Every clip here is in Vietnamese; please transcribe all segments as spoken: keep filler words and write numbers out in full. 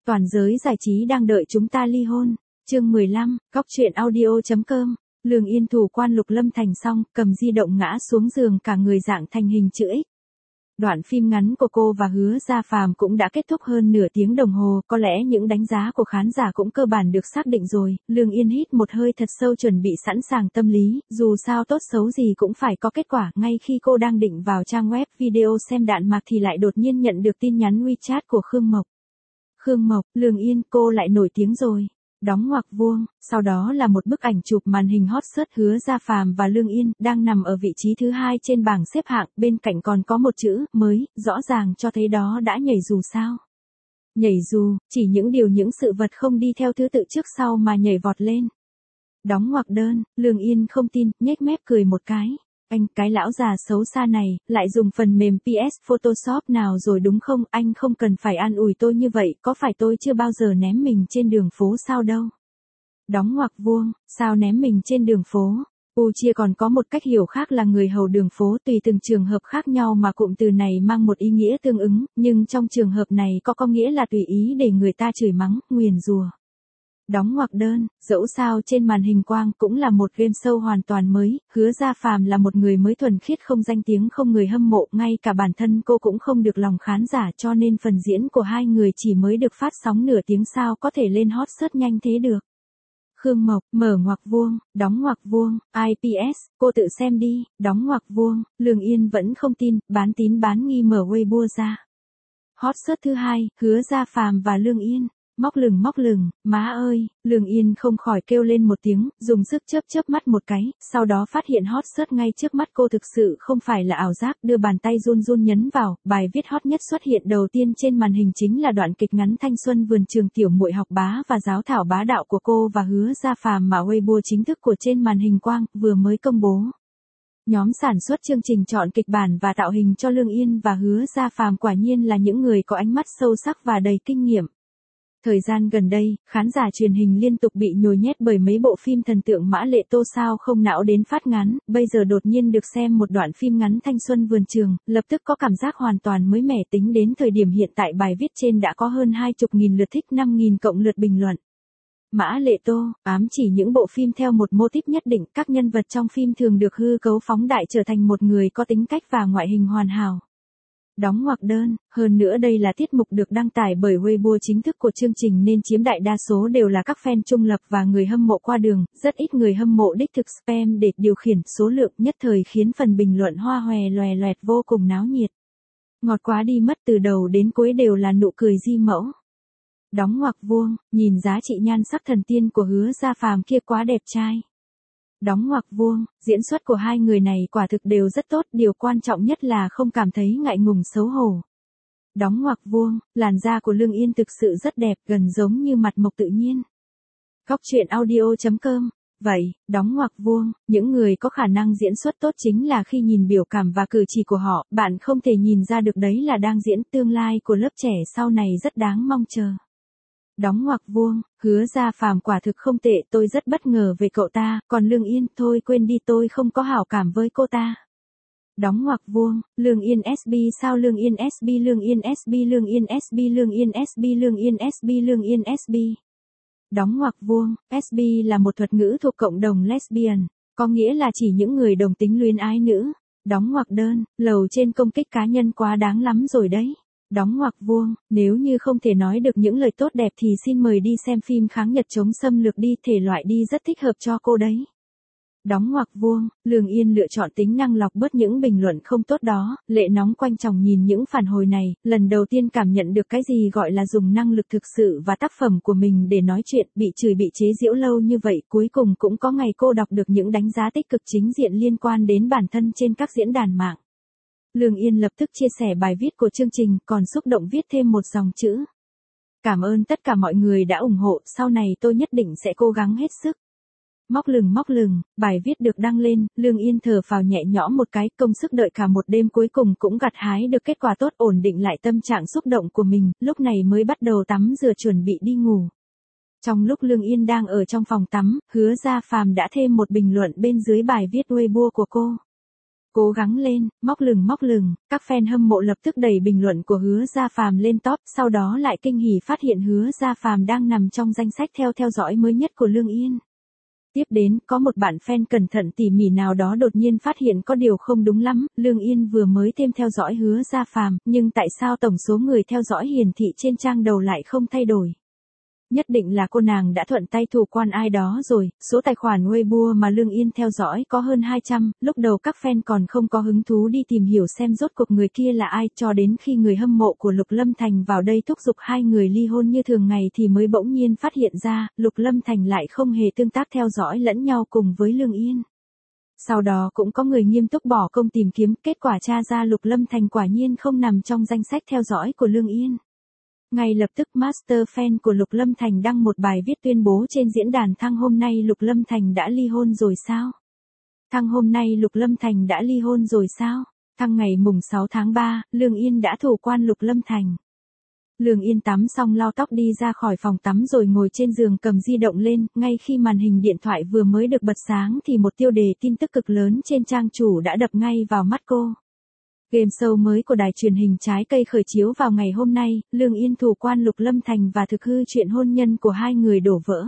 Toàn giới giải trí đang đợi chúng ta ly hôn. Chương mười lăm, Cóc truyện audio chấm com. Lương Yên thủ quan Lục Lâm Thành xong, cầm di động ngã xuống giường cả người dạng thành hình chữ X. Đoạn phim ngắn của cô và Hứa Gia Phàm cũng đã kết thúc hơn nửa tiếng đồng hồ, có lẽ những đánh giá của khán giả cũng cơ bản được xác định rồi. Lương Yên hít một hơi thật sâu chuẩn bị sẵn sàng tâm lý, dù sao tốt xấu gì cũng phải có kết quả. Ngay khi cô đang định vào trang web video xem đạn mạc thì lại đột nhiên nhận được tin nhắn WeChat của Khương Mộc. Khương Mộc, Lương Yên, cô lại nổi tiếng rồi. Đóng ngoặc vuông, sau đó là một bức ảnh chụp màn hình hot search Hứa Gia Phàm và Lương Yên, đang nằm ở vị trí thứ hai trên bảng xếp hạng, bên cạnh còn có một chữ, mới, rõ ràng cho thấy đó đã nhảy dù sao. Nhảy dù, chỉ những điều những sự vật không đi theo thứ tự trước sau mà nhảy vọt lên. Đóng ngoặc đơn, Lương Yên không tin, nhếch mép cười một cái. Anh, cái lão già xấu xa này, lại dùng phần mềm pê ét Photoshop nào rồi đúng không? Anh không cần phải an ủi tôi như vậy, có phải tôi chưa bao giờ ném mình trên đường phố sao đâu? Đóng ngoặc vuông, sao ném mình trên đường phố? U chia còn có một cách hiểu khác là người hầu đường phố, tùy từng trường hợp khác nhau mà cụm từ này mang một ý nghĩa tương ứng, nhưng trong trường hợp này có có nghĩa là tùy ý để người ta chửi mắng, nguyền rủa. Đóng ngoặc đơn, dẫu sao trên màn hình quang cũng là một game show hoàn toàn mới, Hứa Gia Phàm là một người mới thuần khiết không danh tiếng không người hâm mộ, ngay cả bản thân cô cũng không được lòng khán giả cho nên phần diễn của hai người chỉ mới được phát sóng nửa tiếng sao có thể lên hot search nhanh thế được. Khương Mộc, mở ngoặc vuông, đóng ngoặc vuông, i pê ét, cô tự xem đi, đóng ngoặc vuông, Lương Yên vẫn không tin, bán tín bán nghi mở Weibo ra. Hot search thứ hai, Hứa Gia Phàm và Lương Yên. Móc lừng móc lừng, má ơi, Lương Yên không khỏi kêu lên một tiếng, dùng sức chớp chớp mắt một cái, sau đó phát hiện hot search ngay trước mắt cô thực sự không phải là ảo giác, đưa bàn tay run run nhấn vào, bài viết hot nhất xuất hiện đầu tiên trên màn hình chính là đoạn kịch ngắn thanh xuân vườn trường tiểu muội học bá và giáo thảo bá đạo của cô và Hứa Gia Phàm mà Weibo chính thức của trên màn hình quang vừa mới công bố. Nhóm sản xuất chương trình chọn kịch bản và tạo hình cho Lương Yên và Hứa Gia Phàm quả nhiên là những người có ánh mắt sâu sắc và đầy kinh nghiệm. Thời gian gần đây, khán giả truyền hình liên tục bị nhồi nhét bởi mấy bộ phim thần tượng Mã Lệ Tô sao không não đến phát ngán, bây giờ đột nhiên được xem một đoạn phim ngắn thanh xuân vườn trường, lập tức có cảm giác hoàn toàn mới mẻ. Tính đến thời điểm hiện tại bài viết trên đã có hơn hai mươi nghìn lượt thích, năm nghìn cộng lượt bình luận. Mã Lệ Tô, ám chỉ những bộ phim theo một mô típ nhất định, các nhân vật trong phim thường được hư cấu phóng đại trở thành một người có tính cách và ngoại hình hoàn hảo. Đóng ngoặc đơn, hơn nữa đây là tiết mục được đăng tải bởi Weibo chính thức của chương trình nên chiếm đại đa số đều là các fan trung lập và người hâm mộ qua đường, rất ít người hâm mộ đích thực spam để điều khiển số lượng, nhất thời khiến phần bình luận hoa hòe loè loẹt vô cùng náo nhiệt. Ngọt quá đi mất, từ đầu đến cuối đều là nụ cười di mẫu. Đóng ngoặc vuông, nhìn giá trị nhan sắc thần tiên của Hứa Gia Phàm kia quá đẹp trai. Đóng ngoặc vuông, diễn xuất của hai người này quả thực đều rất tốt, điều quan trọng nhất là không cảm thấy ngại ngùng xấu hổ. Đóng ngoặc vuông, làn da của Lương Yên thực sự rất đẹp, gần giống như mặt mộc tự nhiên. Cóc truyện audio chấm com. Vậy, đóng ngoặc vuông, những người có khả năng diễn xuất tốt chính là khi nhìn biểu cảm và cử chỉ của họ, bạn không thể nhìn ra được đấy là đang diễn, tương lai của lớp trẻ sau này rất đáng mong chờ. Đóng ngoặc vuông, Hứa Gia Phàm quả thực không tệ, tôi rất bất ngờ về cậu ta, còn Lương Yên, thôi quên đi, tôi không có hảo cảm với cô ta. Đóng ngoặc vuông, Lương Yên ét bê sao Lương Yên ét bê Lương Yên ét bê Lương Yên ét bê Lương Yên ét bê Lương Yên ét bê Lương Yên ét bê. Đóng ngoặc vuông, ét bê là một thuật ngữ thuộc cộng đồng lesbian, có nghĩa là chỉ những người đồng tính luyến ái nữ. Đóng ngoặc đơn, lầu trên công kích cá nhân quá đáng lắm rồi đấy. Đóng ngoặc vuông, nếu như không thể nói được những lời tốt đẹp thì xin mời đi xem phim Kháng Nhật chống xâm lược đi, thể loại đi rất thích hợp cho cô đấy. Đóng ngoặc vuông, Lương Yên lựa chọn tính năng lọc bớt những bình luận không tốt đó, lệ nóng quanh chồng nhìn những phản hồi này, lần đầu tiên cảm nhận được cái gì gọi là dùng năng lực thực sự và tác phẩm của mình để nói chuyện, bị chửi bị chế giễu lâu như vậy, cuối cùng cũng có ngày cô đọc được những đánh giá tích cực chính diện liên quan đến bản thân trên các diễn đàn mạng. Lương Yên lập tức chia sẻ bài viết của chương trình, còn xúc động viết thêm một dòng chữ. Cảm ơn tất cả mọi người đã ủng hộ, sau này tôi nhất định sẽ cố gắng hết sức. Móc lừng móc lừng, bài viết được đăng lên, Lương Yên thở phào nhẹ nhõm một cái, công sức đợi cả một đêm cuối cùng cũng gặt hái được kết quả tốt, ổn định lại tâm trạng xúc động của mình, lúc này mới bắt đầu tắm rửa chuẩn bị đi ngủ. Trong lúc Lương Yên đang ở trong phòng tắm, Hứa Gia Phàm đã thêm một bình luận bên dưới bài viết Weibo của cô. Cố gắng lên, móc lừng móc lừng, các fan hâm mộ lập tức đẩy bình luận của Hứa Gia Phàm lên top, sau đó lại kinh hỉ phát hiện Hứa Gia Phàm đang nằm trong danh sách theo theo dõi mới nhất của Lương Yên. Tiếp đến, có một bạn fan cẩn thận tỉ mỉ nào đó đột nhiên phát hiện có điều không đúng lắm, Lương Yên vừa mới thêm theo dõi Hứa Gia Phàm, nhưng tại sao tổng số người theo dõi hiển thị trên trang đầu lại không thay đổi? Nhất định là cô nàng đã thuận tay thủ quan ai đó rồi, số tài khoản Weibo mà Lương Yên theo dõi có hơn hai trăm, lúc đầu các fan còn không có hứng thú đi tìm hiểu xem rốt cuộc người kia là ai, cho đến khi người hâm mộ của Lục Lâm Thành vào đây thúc giục hai người ly hôn như thường ngày thì mới bỗng nhiên phát hiện ra, Lục Lâm Thành lại không hề tương tác theo dõi lẫn nhau cùng với Lương Yên. Sau đó cũng có người nghiêm túc bỏ công tìm kiếm, kết quả tra ra Lục Lâm Thành quả nhiên không nằm trong danh sách theo dõi của Lương Yên. Ngay lập tức Master Fan của Lục Lâm Thành đăng một bài viết tuyên bố trên diễn đàn Thăng hôm nay Lục Lâm Thành đã ly hôn rồi sao? Thăng hôm nay Lục Lâm Thành đã ly hôn rồi sao? Thăng ngày mùng sáu tháng ba, Lương Yên đã thủ quan Lục Lâm Thành. Lương Yên tắm xong lau tóc đi ra khỏi phòng tắm rồi ngồi trên giường cầm di động lên, ngay khi màn hình điện thoại vừa mới được bật sáng thì một tiêu đề tin tức cực lớn trên trang chủ đã đập ngay vào mắt cô. Game show mới của đài truyền hình Trái Cây khởi chiếu vào ngày hôm nay, Lương Yên thủ quan Lục Lâm Thành và thực hư chuyện hôn nhân của hai người đổ vỡ.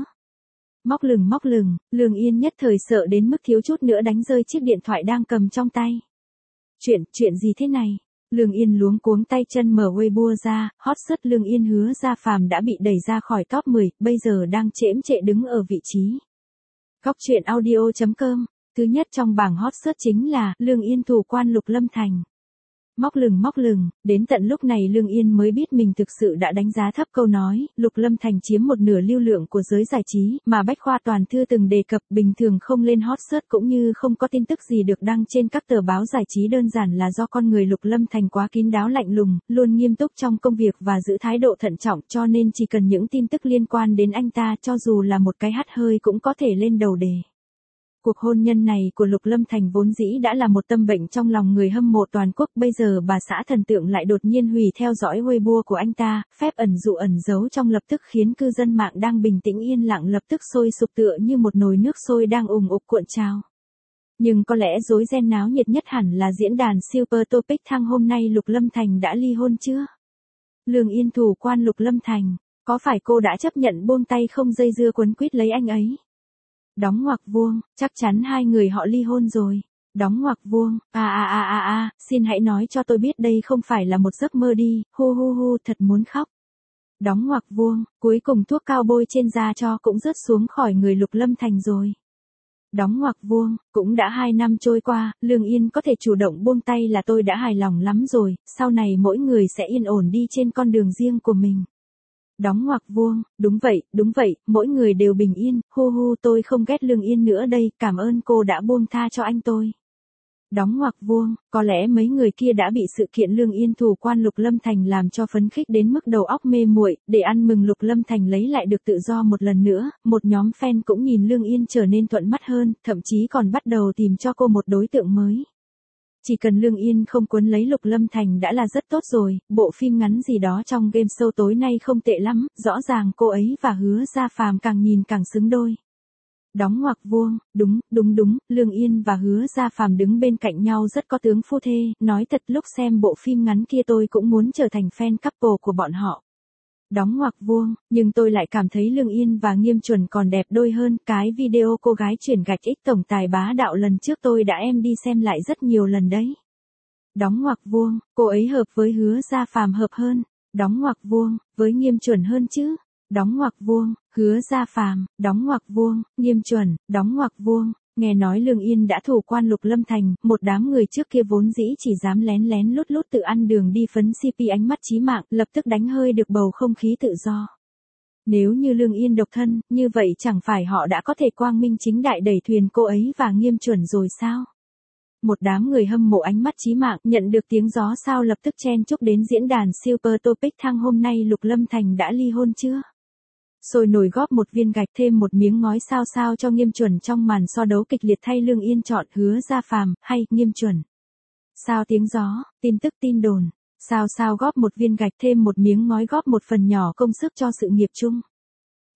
Móc lừng móc lừng, Lương Yên nhất thời sợ đến mức thiếu chút nữa đánh rơi chiếc điện thoại đang cầm trong tay. Chuyện, chuyện gì thế này? Lương Yên luống cuống tay chân mở Weibo ra, hot search Lương Yên Hứa Gia Phàm đã bị đẩy ra khỏi top mười, bây giờ đang chễm chệ đứng ở vị trí. Góc truyện audio chấm com, thứ nhất trong bảng hot search chính là Lương Yên thủ quan Lục Lâm Thành. Móc lừng móc lừng, đến tận lúc này Lương Yên mới biết mình thực sự đã đánh giá thấp câu nói, Lục Lâm Thành chiếm một nửa lưu lượng của giới giải trí, mà Bách Khoa Toàn Thư từng đề cập bình thường không lên hot search cũng như không có tin tức gì được đăng trên các tờ báo giải trí đơn giản là do con người Lục Lâm Thành quá kín đáo lạnh lùng, luôn nghiêm túc trong công việc và giữ thái độ thận trọng cho nên chỉ cần những tin tức liên quan đến anh ta cho dù là một cái hắt hơi cũng có thể lên đầu đề. Cuộc hôn nhân này của Lục Lâm Thành vốn dĩ đã là một tâm bệnh trong lòng người hâm mộ toàn quốc, bây giờ bà xã thần tượng lại đột nhiên hủy theo dõi Weibo của anh ta, phép ẩn dụ ẩn giấu trong lập tức khiến cư dân mạng đang bình tĩnh yên lặng lập tức sôi sục tựa như một nồi nước sôi đang ùng ục cuộn trào. Nhưng có lẽ rối ren náo nhiệt nhất hẳn là diễn đàn Super Topic Thăng hôm nay Lục Lâm Thành đã ly hôn chưa? Lương Yên thủ quan Lục Lâm Thành, có phải cô đã chấp nhận buông tay không dây dưa quấn quýt lấy anh ấy? Đóng ngoặc vuông, chắc chắn hai người họ ly hôn rồi. Đóng ngoặc vuông, a a a a a, xin hãy nói cho tôi biết đây không phải là một giấc mơ đi, hu hu hu, thật muốn khóc. Đóng ngoặc vuông, cuối cùng thuốc cao bôi trên da cho cũng rớt xuống khỏi người Lục Lâm Thành rồi. Đóng ngoặc vuông, cũng đã hai năm trôi qua, Lương Yên có thể chủ động buông tay là tôi đã hài lòng lắm rồi, sau này mỗi người sẽ yên ổn đi trên con đường riêng của mình. Đóng ngoặc vuông, đúng vậy, đúng vậy, mỗi người đều bình yên, hu hu tôi không ghét Lương Yên nữa đây, cảm ơn cô đã buông tha cho anh tôi. Đóng ngoặc vuông, có lẽ mấy người kia đã bị sự kiện Lương Yên thủ quan Lục Lâm Thành làm cho phấn khích đến mức đầu óc mê muội, để ăn mừng Lục Lâm Thành lấy lại được tự do một lần nữa, một nhóm fan cũng nhìn Lương Yên trở nên thuận mắt hơn, thậm chí còn bắt đầu tìm cho cô một đối tượng mới. Chỉ cần Lương Yên không quấn lấy Lục Lâm Thành đã là rất tốt rồi, bộ phim ngắn gì đó trong game show tối nay không tệ lắm, rõ ràng cô ấy và Hứa Gia Phàm càng nhìn càng xứng đôi. Đóng ngoặc vuông, đúng, đúng đúng, Lương Yên và Hứa Gia Phàm đứng bên cạnh nhau rất có tướng phu thê, nói thật lúc xem bộ phim ngắn kia tôi cũng muốn trở thành fan couple của bọn họ. Đóng ngoặc vuông, nhưng tôi lại cảm thấy Lương Yên và Nghiêm Chuẩn còn đẹp đôi hơn, cái video cô gái chuyển gạch ích tổng tài bá đạo lần trước tôi đã em đi xem lại rất nhiều lần đấy. Đóng ngoặc vuông, cô ấy hợp với Hứa Gia Phàm hợp hơn, đóng ngoặc vuông, với Nghiêm Chuẩn hơn chứ. Đóng ngoặc vuông, Hứa Gia Phàm, đóng ngoặc vuông, Nghiêm Chuẩn, đóng ngoặc vuông. Nghe nói Lương Yên đã thủ quan Lục Lâm Thành, một đám người trước kia vốn dĩ chỉ dám lén lén lút lút tự ăn đường đi phấn xê pê ánh mắt chí mạng, lập tức đánh hơi được bầu không khí tự do. Nếu như Lương Yên độc thân, như vậy chẳng phải họ đã có thể quang minh chính đại đẩy thuyền cô ấy và Nghiêm Chuẩn rồi sao? Một đám người hâm mộ ánh mắt chí mạng nhận được tiếng gió sao lập tức chen chúc đến diễn đàn Super Topic Thăng hôm nay Lục Lâm Thành đã ly hôn chưa? Sôi nổi góp một viên gạch thêm một miếng ngói sao sao cho Nghiêm Chuẩn trong màn so đấu kịch liệt thay Lương Yên chọn Hứa Gia Phàm hay Nghiêm Chuẩn. Sao tiếng gió, tin tức tin đồn, sao sao góp một viên gạch thêm một miếng ngói góp một phần nhỏ công sức cho sự nghiệp chung.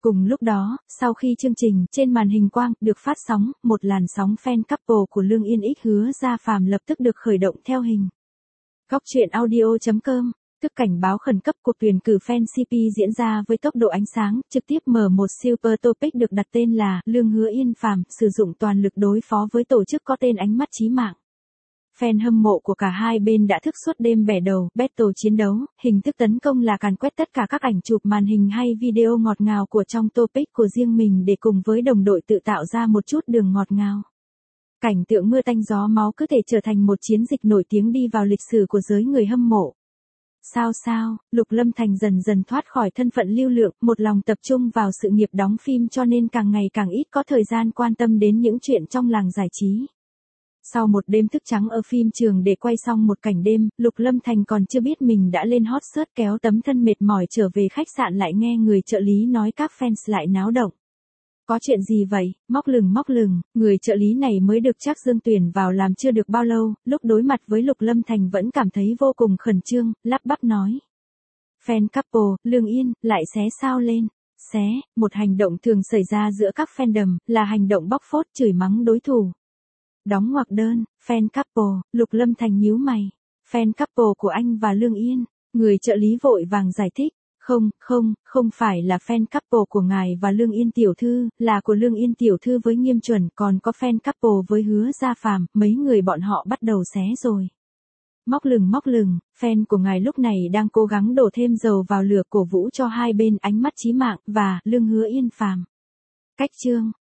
Cùng lúc đó, sau khi chương trình trên màn hình quang được phát sóng, một làn sóng fan couple của Lương Yên X Hứa Gia Phàm lập tức được khởi động theo hình. Góc truyện audio chấm com, tức cảnh báo khẩn cấp cuộc tuyển cử fan xê pê diễn ra với tốc độ ánh sáng, trực tiếp mở một super topic được đặt tên là Lương Hứa Yên Phàm sử dụng toàn lực đối phó với tổ chức có tên Ánh Mắt Chí Mạng. Fan hâm mộ của cả hai bên đã thức suốt đêm bẻ đầu, battle chiến đấu, hình thức tấn công là càn quét tất cả các ảnh chụp màn hình hay video ngọt ngào của trong topic của riêng mình để cùng với đồng đội tự tạo ra một chút đường ngọt ngào. Cảnh tượng mưa tanh gió máu cứ thể trở thành một chiến dịch nổi tiếng đi vào lịch sử của giới người hâm mộ. Sao sao, Lục Lâm Thành dần dần thoát khỏi thân phận lưu lượng, một lòng tập trung vào sự nghiệp đóng phim cho nên càng ngày càng ít có thời gian quan tâm đến những chuyện trong làng giải trí. Sau một đêm thức trắng ở phim trường để quay xong một cảnh đêm, Lục Lâm Thành còn chưa biết mình đã lên hot search kéo tấm thân mệt mỏi trở về khách sạn lại nghe người trợ lý nói các fans lại náo động. Có chuyện gì vậy, móc lừng móc lừng, người trợ lý này mới được Trác Dương tuyển vào làm chưa được bao lâu, lúc đối mặt với Lục Lâm Thành vẫn cảm thấy vô cùng khẩn trương, lắp bắp nói. Fan couple, Lương Yên, lại xé sao lên. Xé, một hành động thường xảy ra giữa các fandom, là hành động bóc phốt chửi mắng đối thủ. Đóng ngoặc đơn, fan couple, Lục Lâm Thành nhíu mày. Fan couple của anh và Lương Yên, người trợ lý vội vàng giải thích. Không, không, không phải là fan couple của ngài và Lương Yên tiểu thư, là của Lương Yên tiểu thư với Nghiêm Chuẩn, còn có fan couple với Hứa Gia Phàm, mấy người bọn họ bắt đầu xé rồi. Móc lừng móc lừng, fan của ngài lúc này đang cố gắng đổ thêm dầu vào lửa cổ vũ cho hai bên Ánh Mắt Chí Mạng và Lương Hứa Yên Phàm. Cách chương